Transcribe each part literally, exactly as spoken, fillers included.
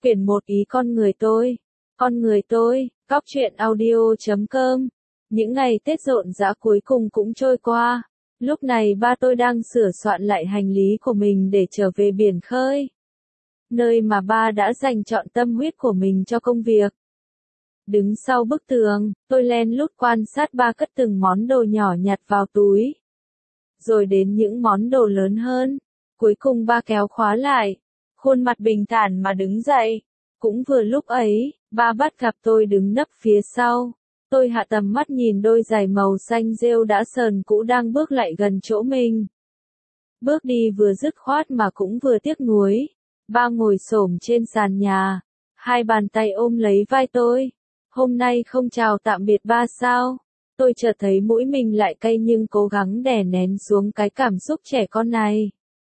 Quyển một Ý con người tôi. Con người tôi, Cóc truyện audio chấm com. Những ngày Tết rộn rã cuối cùng cũng trôi qua. Lúc này ba tôi đang sửa soạn lại hành lý của mình để trở về biển khơi. Nơi mà ba đã dành trọn tâm huyết của mình cho công việc. Đứng sau bức tường, tôi lén lút quan sát ba cất từng món đồ nhỏ nhặt vào túi. Rồi đến những món đồ lớn hơn. Cuối cùng ba kéo khóa lại. Khuôn mặt bình thản mà đứng dậy. Cũng vừa lúc ấy, ba bắt gặp tôi đứng nấp phía sau. Tôi hạ tầm mắt nhìn đôi giày màu xanh rêu đã sờn cũ đang bước lại gần chỗ mình. Bước đi vừa dứt khoát mà cũng vừa tiếc nuối. Ba ngồi xổm trên sàn nhà. Hai bàn tay ôm lấy vai tôi. Hôm nay không chào tạm biệt ba sao? Tôi chợt thấy mũi mình lại cay nhưng cố gắng đè nén xuống cái cảm xúc trẻ con này.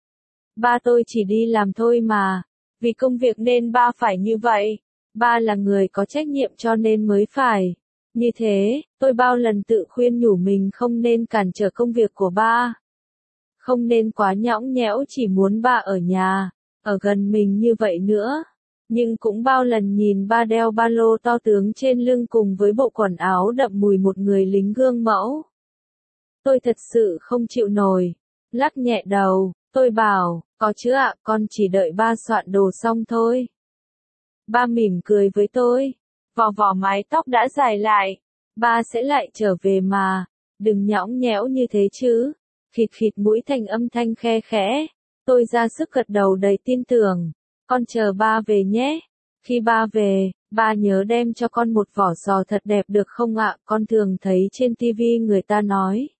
Ba tôi chỉ đi làm thôi mà. Vì công việc nên ba phải như vậy. Ba là người có trách nhiệm cho nên mới phải. Như thế, tôi bao lần tự khuyên nhủ mình không nên cản trở công việc của ba. Không nên quá nhõng nhẽo chỉ muốn ba ở nhà, ở gần mình như vậy nữa. Nhưng cũng bao lần nhìn ba đeo ba lô to tướng trên lưng cùng với bộ quần áo đậm mùi một người lính gương mẫu. Tôi thật sự không chịu nổi. Lắc nhẹ đầu, tôi bảo, có chứ ạ, con chỉ đợi ba soạn đồ xong thôi. Ba mỉm cười với tôi, vò vò mái tóc đã dài lại. Ba sẽ lại trở về mà, đừng nhõng nhẽo như thế chứ. Khịt khịt mũi thành âm thanh khe khẽ. Tôi ra sức gật đầu đầy tin tưởng. Con chờ ba về nhé. Khi ba về, ba nhớ đem cho con một vỏ sò thật đẹp được không ạ? Con thường thấy trên tivi người ta nói.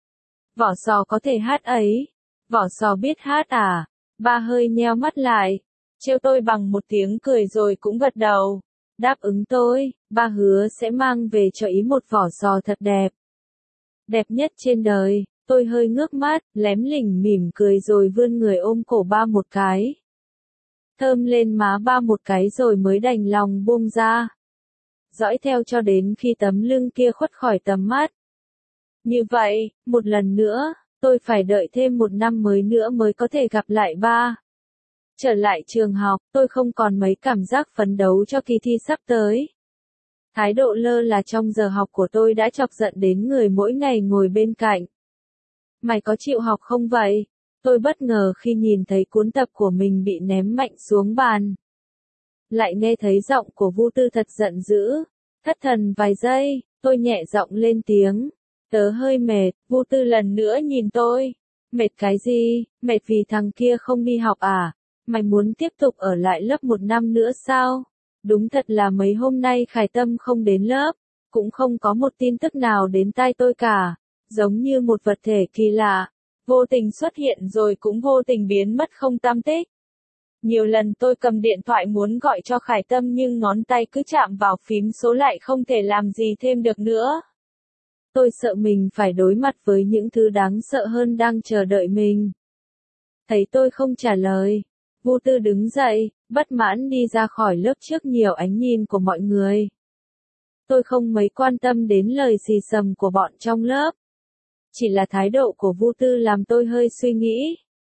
Vỏ sò có thể hát ấy. Vỏ sò biết hát à? Ba hơi nheo mắt lại. Trêu tôi bằng một tiếng cười rồi cũng gật đầu. Đáp ứng tôi, ba hứa sẽ mang về cho Ý một vỏ sò thật đẹp. Đẹp nhất trên đời. Tôi hơi ngước mắt, lém lỉnh mỉm cười rồi vươn người ôm cổ ba một cái. Thơm lên má ba một cái rồi mới đành lòng buông ra. Dõi theo cho đến khi tấm lưng kia khuất khỏi tầm mắt. Như vậy, một lần nữa, tôi phải đợi thêm một năm mới nữa mới có thể gặp lại ba. Trở lại trường học, tôi không còn mấy cảm giác phấn đấu cho kỳ thi sắp tới. Thái độ lơ là trong giờ học của tôi đã chọc giận đến người mỗi ngày ngồi bên cạnh. Mày có chịu học không vậy? Tôi bất ngờ khi nhìn thấy cuốn tập của mình bị ném mạnh xuống bàn. Lại nghe thấy giọng của Vu Tư thật giận dữ. Thất thần vài giây, tôi nhẹ giọng lên tiếng. Tớ hơi mệt. Vu Tư lần nữa nhìn tôi. Mệt cái gì? Mệt vì thằng kia không đi học à? Mày muốn tiếp tục ở lại lớp một năm nữa sao? Đúng thật là mấy hôm nay Khải Tâm không đến lớp. Cũng không có một tin tức nào đến tai tôi cả. Giống như một vật thể kỳ lạ. Vô tình xuất hiện rồi cũng vô tình biến mất không tăm tích. Nhiều lần tôi cầm điện thoại muốn gọi cho Khải Tâm nhưng ngón tay cứ chạm vào phím số lại không thể làm gì thêm được nữa. Tôi sợ mình phải đối mặt với những thứ đáng sợ hơn đang chờ đợi mình. Thấy tôi không trả lời, Vu Tư đứng dậy, bất mãn đi ra khỏi lớp trước nhiều ánh nhìn của mọi người. Tôi không mấy quan tâm đến lời xì xầm của bọn trong lớp. Chỉ là thái độ của Vu Tư làm tôi hơi suy nghĩ.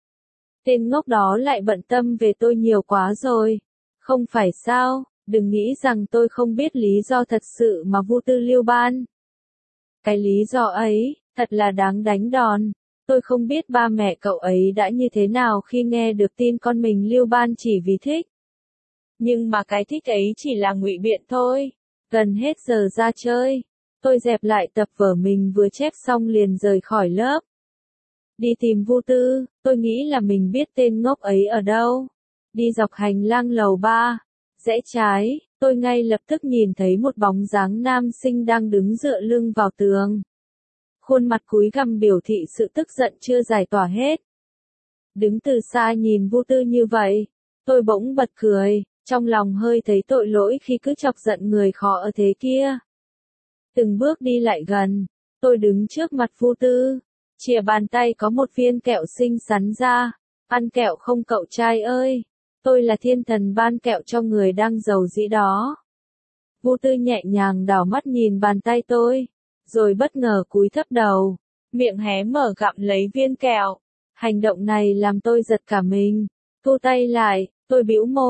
Tên ngốc đó lại bận tâm về tôi nhiều quá rồi. Không phải sao, đừng nghĩ rằng tôi không biết lý do thật sự mà Vu Tư lưu ban. Cái lý do ấy, thật là đáng đánh đòn. Tôi không biết ba mẹ cậu ấy đã như thế nào khi nghe được tin con mình lưu ban chỉ vì thích. Nhưng mà cái thích ấy chỉ là ngụy biện thôi. Gần hết giờ ra chơi. Tôi dẹp lại tập vở mình vừa chép xong liền rời khỏi lớp. Đi tìm Vu Tư, tôi nghĩ là mình biết tên ngốc ấy ở đâu. Đi dọc hành lang lầu ba, rẽ trái, tôi ngay lập tức nhìn thấy một bóng dáng nam sinh đang đứng dựa lưng vào tường. Khuôn mặt cúi gằm biểu thị sự tức giận chưa giải tỏa hết. Đứng từ xa nhìn Vu Tư như vậy, tôi bỗng bật cười, trong lòng hơi thấy tội lỗi khi cứ chọc giận người khó ở thế kia. Từng bước đi lại gần, tôi đứng trước mặt Vu Tư, chìa bàn tay có một viên kẹo xinh xắn ra, ăn kẹo không cậu trai ơi, tôi là thiên thần ban kẹo cho người đang giàu dĩ đó. Vu Tư nhẹ nhàng đảo mắt nhìn bàn tay tôi, rồi bất ngờ cúi thấp đầu, miệng hé mở gặm lấy viên kẹo. Hành động này làm tôi giật cả mình, thu tay lại, tôi bĩu môi,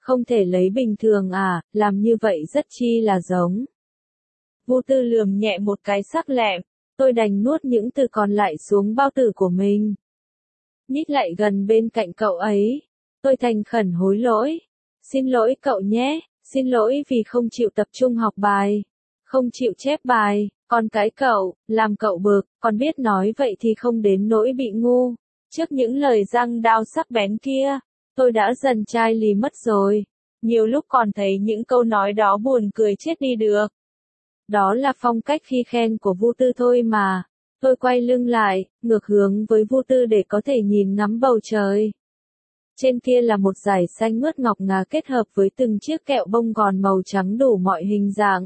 Không thể lấy bình thường à, làm như vậy rất chi là giống. Vu Tư lườm nhẹ một cái sắc lẹm, tôi đành nuốt những từ còn lại xuống bao tử của mình. Nhích lại gần bên cạnh cậu ấy, tôi thành khẩn hối lỗi. Xin lỗi cậu nhé, xin lỗi vì không chịu tập trung học bài, không chịu chép bài, còn cái cậu, làm cậu bực, còn biết nói vậy thì không đến nỗi bị ngu. Trước những lời răng đao sắc bén kia, tôi đã dần chai lì mất rồi. Nhiều lúc còn thấy những câu nói đó buồn cười chết đi được. Đó là phong cách khi khen của Vu Tư thôi mà. Tôi quay lưng lại, ngược hướng với Vu Tư để có thể nhìn ngắm bầu trời. Trên kia là một dải xanh mướt ngọc ngà kết hợp với từng chiếc kẹo bông gòn màu trắng đủ mọi hình dạng.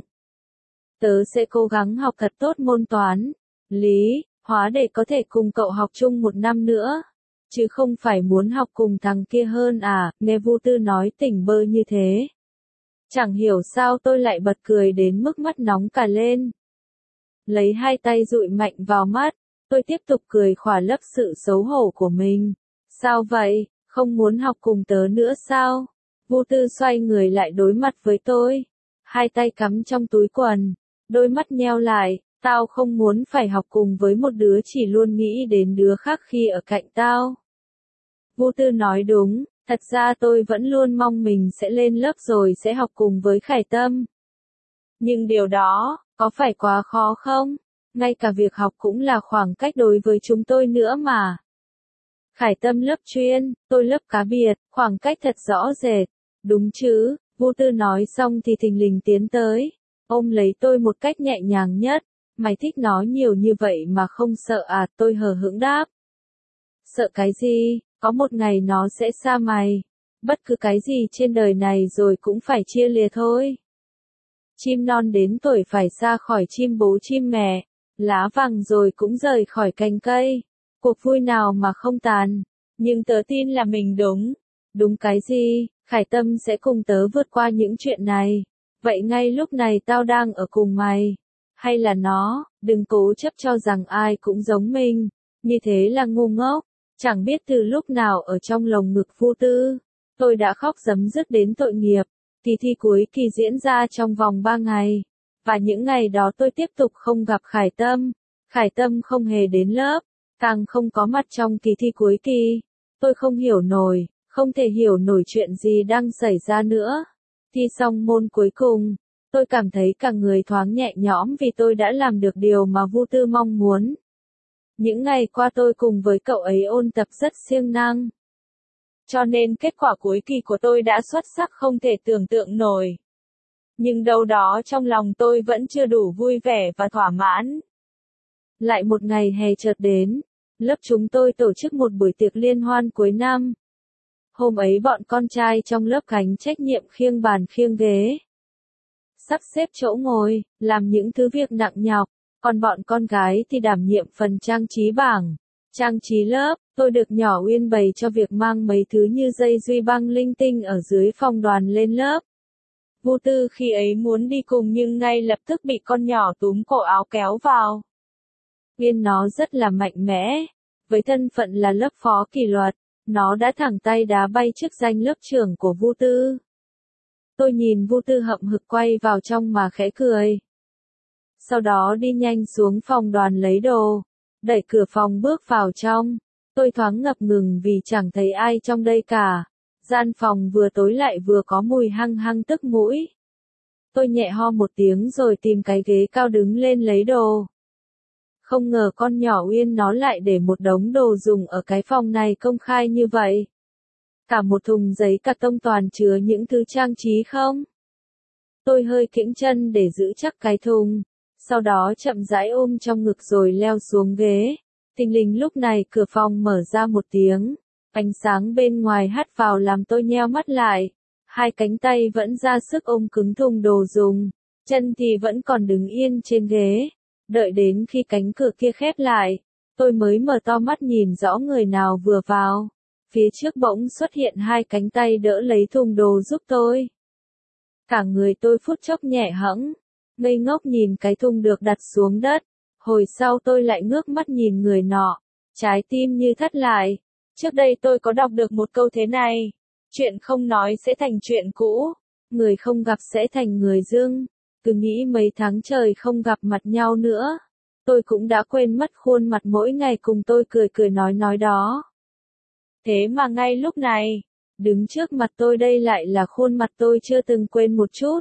Tớ sẽ cố gắng học thật tốt môn toán, lý, hóa để có thể cùng cậu học chung một năm nữa. Chứ không phải muốn học cùng thằng kia hơn à, nghe Vu Tư nói tỉnh bơ như thế. Chẳng hiểu sao tôi lại bật cười đến mức mắt nóng cả lên. Lấy hai tay dụi mạnh vào mắt, tôi tiếp tục cười khỏa lấp sự xấu hổ của mình. Sao vậy, không muốn học cùng tớ nữa sao? Vu Tư xoay người lại đối mặt với tôi. Hai tay cắm trong túi quần, đôi mắt nheo lại, tao không muốn phải học cùng với một đứa chỉ luôn nghĩ đến đứa khác khi ở cạnh tao. Vu Tư nói đúng, thật ra tôi vẫn luôn mong mình sẽ lên lớp rồi sẽ học cùng với Khải Tâm. Nhưng điều đó, có phải quá khó không? Ngay cả việc học cũng là khoảng cách đối với chúng tôi nữa mà. Khải Tâm lớp chuyên, tôi lớp cá biệt, khoảng cách thật rõ rệt. Đúng chứ, Vu Tư nói xong thì thình lình tiến tới, ôm lấy tôi một cách nhẹ nhàng nhất. Mày thích nó nhiều như vậy mà không sợ à, tôi hờ hững đáp. Sợ cái gì, có một ngày nó sẽ xa mày. Bất cứ cái gì trên đời này rồi cũng phải chia lìa thôi. Chim non đến tuổi phải xa khỏi chim bố chim mẹ, lá vàng rồi cũng rời khỏi cành cây. Cuộc vui nào mà không tàn, nhưng tớ tin là mình đúng. Đúng cái gì, Khải Tâm sẽ cùng tớ vượt qua những chuyện này. Vậy ngay lúc này tao đang ở cùng mày. Hay là nó, đừng cố chấp cho rằng ai cũng giống mình. Như thế là ngu ngốc. Chẳng biết từ lúc nào ở trong lồng ngực Vu Tư, tôi đã khóc rấm rứt đến tội nghiệp. Kỳ thi cuối kỳ diễn ra trong vòng ba ngày. Và những ngày đó tôi tiếp tục không gặp Khải Tâm. Khải Tâm không hề đến lớp, càng không có mặt trong kỳ thi cuối kỳ. Tôi không hiểu nổi, không thể hiểu nổi chuyện gì đang xảy ra nữa. Thi xong môn cuối cùng, tôi cảm thấy cả người thoáng nhẹ nhõm vì tôi đã làm được điều mà Vu Tư mong muốn. Những ngày qua tôi cùng với cậu ấy ôn tập rất siêng năng. Cho nên kết quả cuối kỳ của tôi đã xuất sắc không thể tưởng tượng nổi. Nhưng đâu đó trong lòng tôi vẫn chưa đủ vui vẻ và thỏa mãn. Lại một ngày hè chợt đến, lớp chúng tôi tổ chức một buổi tiệc liên hoan cuối năm. Hôm ấy bọn con trai trong lớp gánh trách nhiệm khiêng bàn khiêng ghế, sắp xếp chỗ ngồi, làm những thứ việc nặng nhọc, còn bọn con gái thì đảm nhiệm phần trang trí bảng, trang trí lớp. Tôi được nhỏ Uyên bày cho việc mang mấy thứ như dây duy băng linh tinh ở dưới phòng đoàn lên lớp. Vu Tư khi ấy muốn đi cùng nhưng ngay lập tức bị con nhỏ túm cổ áo kéo vào. Uyên nó rất là mạnh mẽ, với thân phận là lớp phó kỷ luật, nó đã thẳng tay đá bay chức danh lớp trưởng của Vu Tư. Tôi nhìn Vu Tư hậm hực quay vào trong mà khẽ cười. Sau đó đi nhanh xuống phòng đoàn lấy đồ, đẩy cửa phòng bước vào trong. Tôi thoáng ngập ngừng vì chẳng thấy ai trong đây cả. Gian phòng vừa tối lại vừa có mùi hăng hăng tức mũi. Tôi nhẹ ho một tiếng rồi tìm cái ghế cao đứng lên lấy đồ. Không ngờ con nhỏ Uyên nó lại để một đống đồ dùng ở cái phòng này công khai như vậy. Cả một thùng giấy cà tông toàn chứa những thứ trang trí không. Tôi hơi kiễng chân để giữ chắc cái thùng. Sau đó chậm rãi ôm trong ngực rồi leo xuống ghế. Thình lình lúc này cửa phòng mở ra một tiếng. Ánh sáng bên ngoài hắt vào làm tôi nheo mắt lại. Hai cánh tay vẫn ra sức ôm cứng thùng đồ dùng. Chân thì vẫn còn đứng yên trên ghế. Đợi đến khi cánh cửa kia khép lại, tôi mới mở to mắt nhìn rõ người nào vừa vào. Phía trước bỗng xuất hiện hai cánh tay đỡ lấy thùng đồ giúp tôi. Cả người tôi phút chốc nhẹ hẫng, ngây ngốc nhìn cái thùng được đặt xuống đất. Hồi sau tôi lại ngước mắt nhìn người nọ, trái tim như thắt lại. Trước đây tôi có đọc được một câu thế này. Chuyện không nói sẽ thành chuyện cũ, người không gặp sẽ thành người dưng. Cứ nghĩ mấy tháng trời không gặp mặt nhau nữa, tôi cũng đã quên mất khuôn mặt mỗi ngày cùng tôi cười cười nói nói đó. Thế mà ngay lúc này, đứng trước mặt tôi đây lại là khuôn mặt tôi chưa từng quên một chút.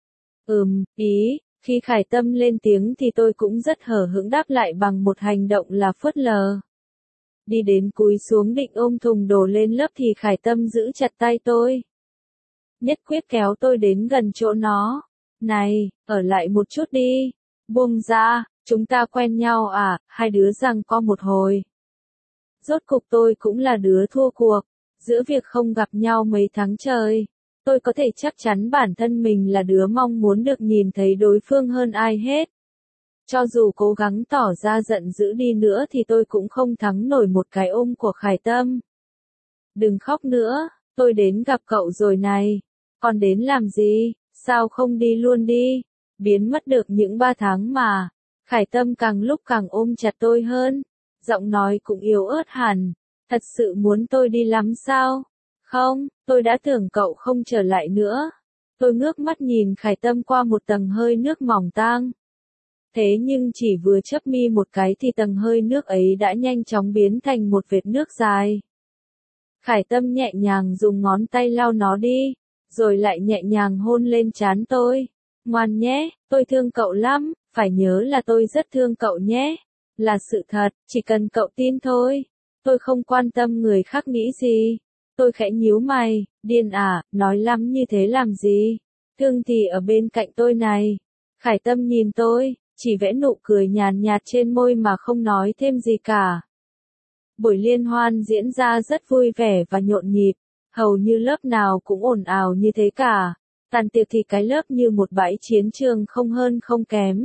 Ừm, ý, khi Khải Tâm lên tiếng thì tôi cũng rất hờ hững đáp lại bằng một hành động là phớt lờ. Đi đến cúi xuống định ôm thùng đồ lên lớp thì Khải Tâm giữ chặt tay tôi. Nhất quyết kéo tôi đến gần chỗ nó. Này, ở lại một chút đi. Buông ra, chúng ta quen nhau à, hai đứa giằng co một hồi. Rốt cục tôi cũng là đứa thua cuộc. Giữa việc không gặp nhau mấy tháng trời, tôi có thể chắc chắn bản thân mình là đứa mong muốn được nhìn thấy đối phương hơn ai hết. Cho dù cố gắng tỏ ra giận dữ đi nữa thì tôi cũng không thắng nổi một cái ôm của Khải Tâm. Đừng khóc nữa, tôi đến gặp cậu rồi này. Còn đến làm gì, sao không đi luôn đi, biến mất được những ba tháng mà. Khải Tâm càng lúc càng ôm chặt tôi hơn, giọng nói cũng yếu ớt hẳn. Thật sự muốn tôi đi lắm sao? Không, tôi đã tưởng cậu không trở lại nữa. Tôi ngước mắt nhìn Khải Tâm qua một tầng hơi nước mỏng tang. Thế nhưng chỉ vừa chớp mi một cái thì tầng hơi nước ấy đã nhanh chóng biến thành một vệt nước dài. Khải Tâm nhẹ nhàng dùng ngón tay lau nó đi, rồi lại nhẹ nhàng hôn lên trán tôi. Ngoan nhé, tôi thương cậu lắm, phải nhớ là tôi rất thương cậu nhé. Là sự thật, chỉ cần cậu tin thôi. Tôi không quan tâm người khác nghĩ gì. Tôi khẽ nhíu mày, điên à, nói lắm như thế làm gì? Thương thì ở bên cạnh tôi này. Khải Tâm nhìn tôi, chỉ vẽ nụ cười nhàn nhạt trên môi mà không nói thêm gì cả. Buổi liên hoan diễn ra rất vui vẻ và nhộn nhịp, hầu như lớp nào cũng ồn ào như thế cả. Tàn tiệc thì cái lớp như một bãi chiến trường không hơn không kém.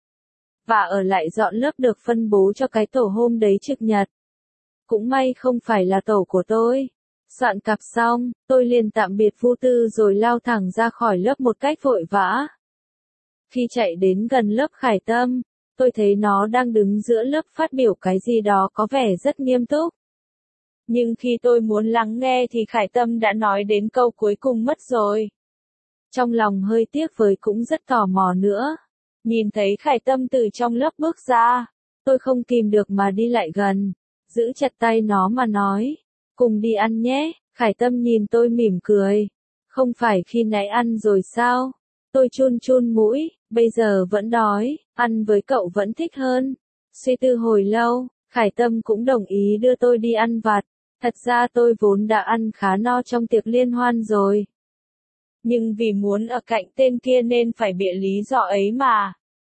Và ở lại dọn lớp được phân bố cho cái tổ hôm đấy trực nhật. Cũng may không phải là tổ của tôi. Soạn cặp xong, tôi liền tạm biệt Vu Tư rồi lao thẳng ra khỏi lớp một cách vội vã. Khi chạy đến gần lớp Khải Tâm, tôi thấy nó đang đứng giữa lớp phát biểu cái gì đó có vẻ rất nghiêm túc. Nhưng khi tôi muốn lắng nghe thì Khải Tâm đã nói đến câu cuối cùng mất rồi. Trong lòng hơi tiếc với cũng rất tò mò nữa. Nhìn thấy Khải Tâm từ trong lớp bước ra, tôi không kìm được mà đi lại gần, giữ chặt tay nó mà nói, cùng đi ăn nhé. Khải Tâm nhìn tôi mỉm cười. Không phải khi nãy ăn rồi sao? Tôi chun chun mũi, bây giờ vẫn đói, ăn với cậu vẫn thích hơn. Suy tư hồi lâu, Khải Tâm cũng đồng ý đưa tôi đi ăn vặt. Thật ra tôi vốn đã ăn khá no trong tiệc liên hoan rồi. Nhưng vì muốn ở cạnh tên kia nên phải bịa lý do ấy mà.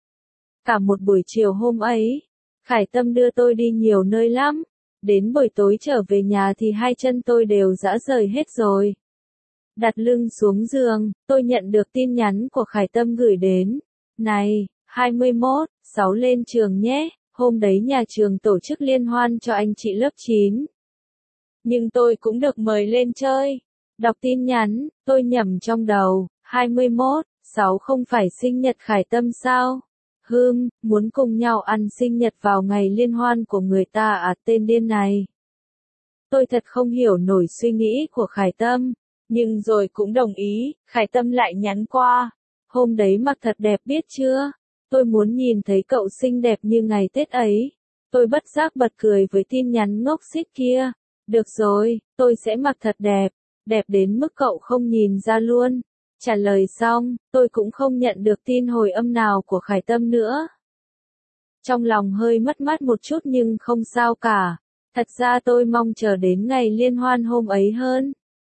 Cả một buổi chiều hôm ấy, Khải Tâm đưa tôi đi nhiều nơi lắm. Đến buổi tối trở về nhà thì hai chân tôi đều rã rời hết rồi. Đặt lưng xuống giường, tôi nhận được tin nhắn của Khải Tâm gửi đến. Này, hai mươi mốt, sáu lên trường nhé, hôm đấy nhà trường tổ chức liên hoan cho anh chị lớp chín. Nhưng tôi cũng được mời lên chơi. Đọc tin nhắn, tôi nhẩm trong đầu, hai mươi mốt, sáu không phải sinh nhật Khải Tâm sao? Hừm, muốn cùng nhau ăn sinh nhật vào ngày liên hoan của người ta à, tên điên này. Tôi thật không hiểu nổi suy nghĩ của Khải Tâm, nhưng rồi cũng đồng ý. Khải Tâm lại nhắn qua. Hôm đấy mặc thật đẹp biết chưa? Tôi muốn nhìn thấy cậu xinh đẹp như ngày Tết ấy. Tôi bất giác bật cười với tin nhắn ngốc xít kia. Được rồi, tôi sẽ mặc thật đẹp, đẹp đến mức cậu không nhìn ra luôn. Trả lời xong, tôi cũng không nhận được tin hồi âm nào của Khải Tâm nữa. Trong lòng hơi mất mát một chút nhưng không sao cả. Thật ra tôi mong chờ đến ngày liên hoan hôm ấy hơn.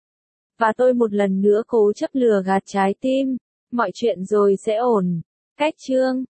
Và tôi một lần nữa cố chấp lừa gạt trái tim. Mọi chuyện rồi sẽ ổn. Cách chương